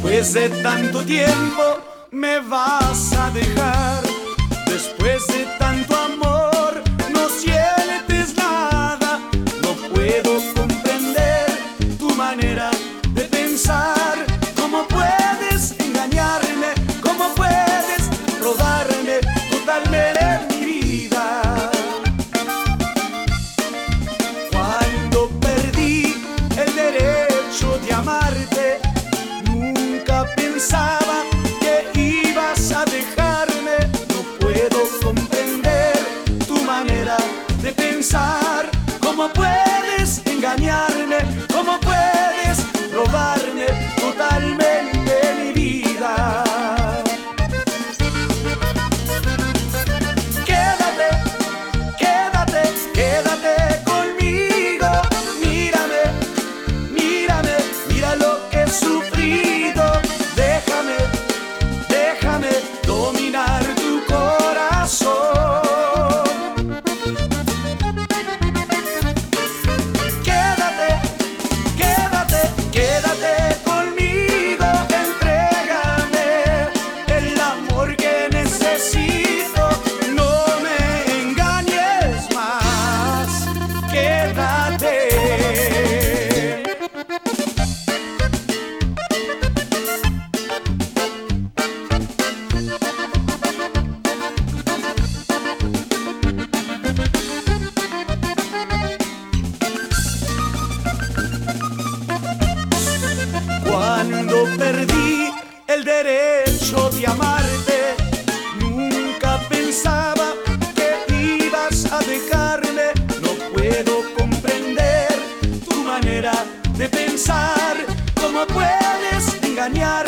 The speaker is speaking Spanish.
Después de tanto tiempo me vas a dejar. Después de tanto amor no sientes nada. No puedo comprender tu manera de pensar. ¿Cómo puedes engañarme? ¿Cómo puedes robarme totalmente mi vida? Cuando perdí el derecho de amarte, nunca pensaba que ibas a dejarme. No puedo comprender tu manera de pensar. ¿Cómo puedes engañarme? ¿Cómo puedes robarme totalmente mi vida? Quédate, quédate, quédate conmigo. Mírame, mírame, mira lo que he sufrido. Déjame, déjame dominar tu corazón. Quédate, quédate, quédate conmigo. Entrégame el amor que necesito. No me engañes más. Quédate. Cuando perdí el derecho de amarte, nunca pensaba que ibas a dejarme. No puedo comprender tu manera de pensar. ¿Cómo puedes engañar?